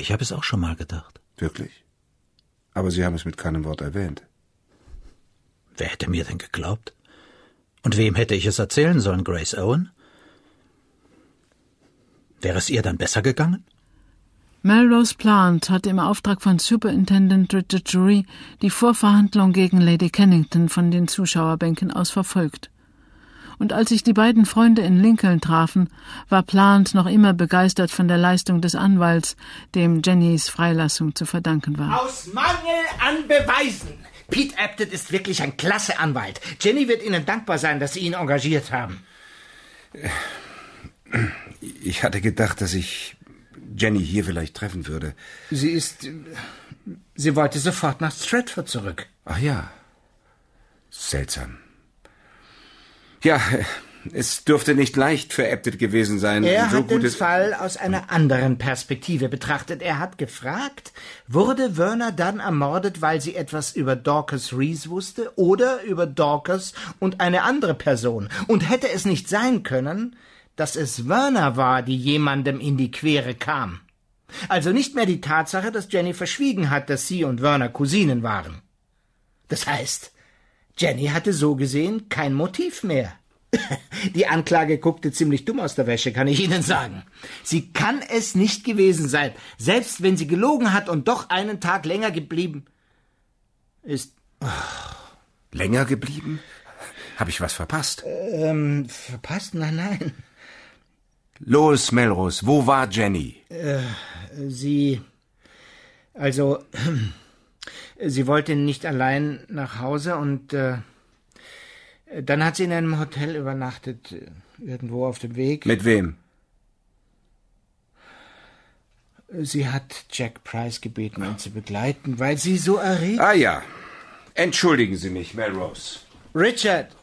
Ich habe es auch schon mal gedacht. Wirklich? Aber Sie haben es mit keinem Wort erwähnt. Wer hätte mir denn geglaubt? Und wem hätte ich es erzählen sollen, Grace Owen? Wäre es ihr dann besser gegangen? Melrose Plant hatte im Auftrag von Superintendent Richard Drury die Vorverhandlung gegen Lady Kennington von den Zuschauerbänken aus verfolgt. Und als sich die beiden Freunde in Lincoln trafen, war Plant noch immer begeistert von der Leistung des Anwalts, dem Jennys Freilassung zu verdanken war. Aus Mangel an Beweisen! Pete Apted ist wirklich ein klasse Anwalt. Jenny wird Ihnen dankbar sein, dass Sie ihn engagiert haben. Ich hatte gedacht, dass ich Jenny hier vielleicht treffen würde. Sie wollte sofort nach Stratford zurück. Ach ja. Seltsam. Ja, es dürfte nicht leicht für Apted gewesen sein. Er hat den Fall aus einer anderen Perspektive betrachtet. Er hat gefragt, wurde Verna dann ermordet, weil sie etwas über Dorcas Rees wusste oder über Dorcas und eine andere Person? Und hätte es nicht sein können, dass es Verna war, die jemandem in die Quere kam? Also nicht mehr die Tatsache, dass Jenny verschwiegen hat, dass sie und Verna Cousinen waren. Das heißt, Jenny hatte so gesehen kein Motiv mehr. Die Anklage guckte ziemlich dumm aus der Wäsche, kann ich Ihnen sagen. Sie kann es nicht gewesen sein, selbst wenn sie gelogen hat und doch einen Tag länger geblieben ist. Länger geblieben? Habe ich was verpasst? Verpasst? Nein. Los, Melrose, wo war Jenny? Sie wollte nicht allein nach Hause und dann hat sie in einem Hotel übernachtet, irgendwo auf dem Weg. Mit wem? Sie hat Jack Price gebeten, ihn zu begleiten, weil sie so erregt... Ah ja. Entschuldigen Sie mich, Melrose. Richard.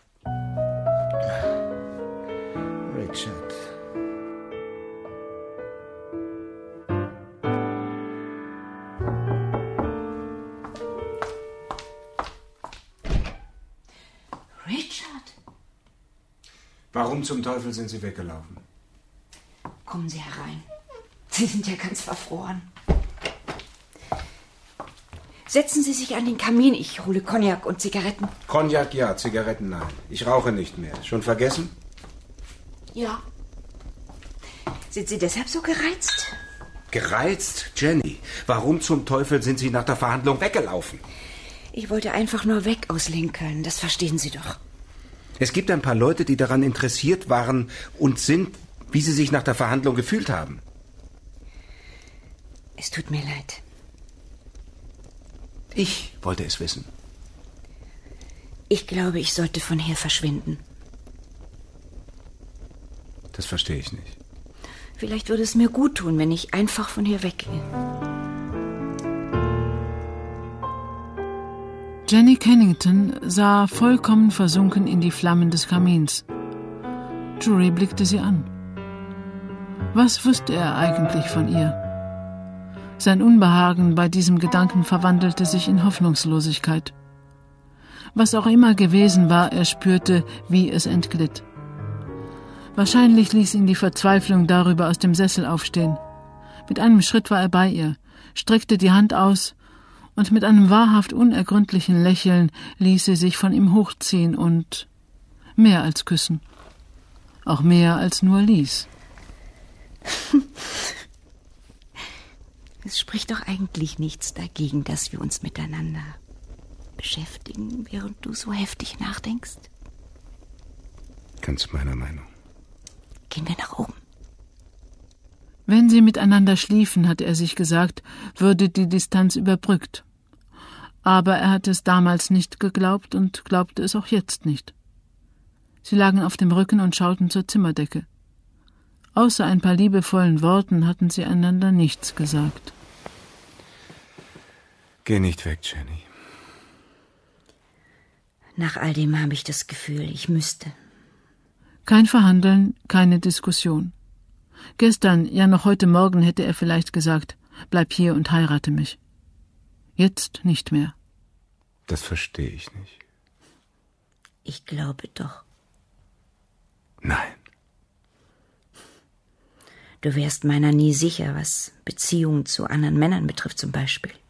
Warum zum Teufel sind Sie weggelaufen? Kommen Sie herein. Sie sind ja ganz verfroren. Setzen Sie sich an den Kamin. Ich hole Cognac und Zigaretten. Cognac ja, Zigaretten nein. Ich rauche nicht mehr. Schon vergessen? Ja. Sind Sie deshalb so gereizt? Gereizt? Jenny, warum zum Teufel sind Sie nach der Verhandlung weggelaufen? Ich wollte einfach nur weg aus Lincoln. Das verstehen Sie doch. Es gibt ein paar Leute, die daran interessiert waren und sind, wie sie sich nach der Verhandlung gefühlt haben. Es tut mir leid. Ich wollte es wissen. Ich glaube, ich sollte von hier verschwinden. Das verstehe ich nicht. Vielleicht würde es mir gut tun, wenn ich einfach von hier weggehe. Jenny Kennington sah vollkommen versunken in die Flammen des Kamins. Drury blickte sie an. Was wusste er eigentlich von ihr? Sein Unbehagen bei diesem Gedanken verwandelte sich in Hoffnungslosigkeit. Was auch immer gewesen war, er spürte, wie es entglitt. Wahrscheinlich ließ ihn die Verzweiflung darüber aus dem Sessel aufstehen. Mit einem Schritt war er bei ihr, streckte die Hand aus, und mit einem wahrhaft unergründlichen Lächeln ließ sie sich von ihm hochziehen und mehr als küssen. Auch mehr als nur ließ. Es spricht doch eigentlich nichts dagegen, dass wir uns miteinander beschäftigen, während du so heftig nachdenkst. Ganz meiner Meinung. Gehen wir nach oben. Wenn sie miteinander schliefen, hatte er sich gesagt, würde die Distanz überbrückt. Aber er hatte es damals nicht geglaubt und glaubte es auch jetzt nicht. Sie lagen auf dem Rücken und schauten zur Zimmerdecke. Außer ein paar liebevollen Worten hatten sie einander nichts gesagt. Geh nicht weg, Jenny. Nach all dem habe ich das Gefühl, ich müsste. Kein Verhandeln, keine Diskussion. Gestern, ja noch heute Morgen hätte er vielleicht gesagt, bleib hier und heirate mich. Jetzt nicht mehr. Das verstehe ich nicht. Ich glaube doch. Nein. Du wärst meiner nie sicher, was Beziehungen zu anderen Männern betrifft zum Beispiel.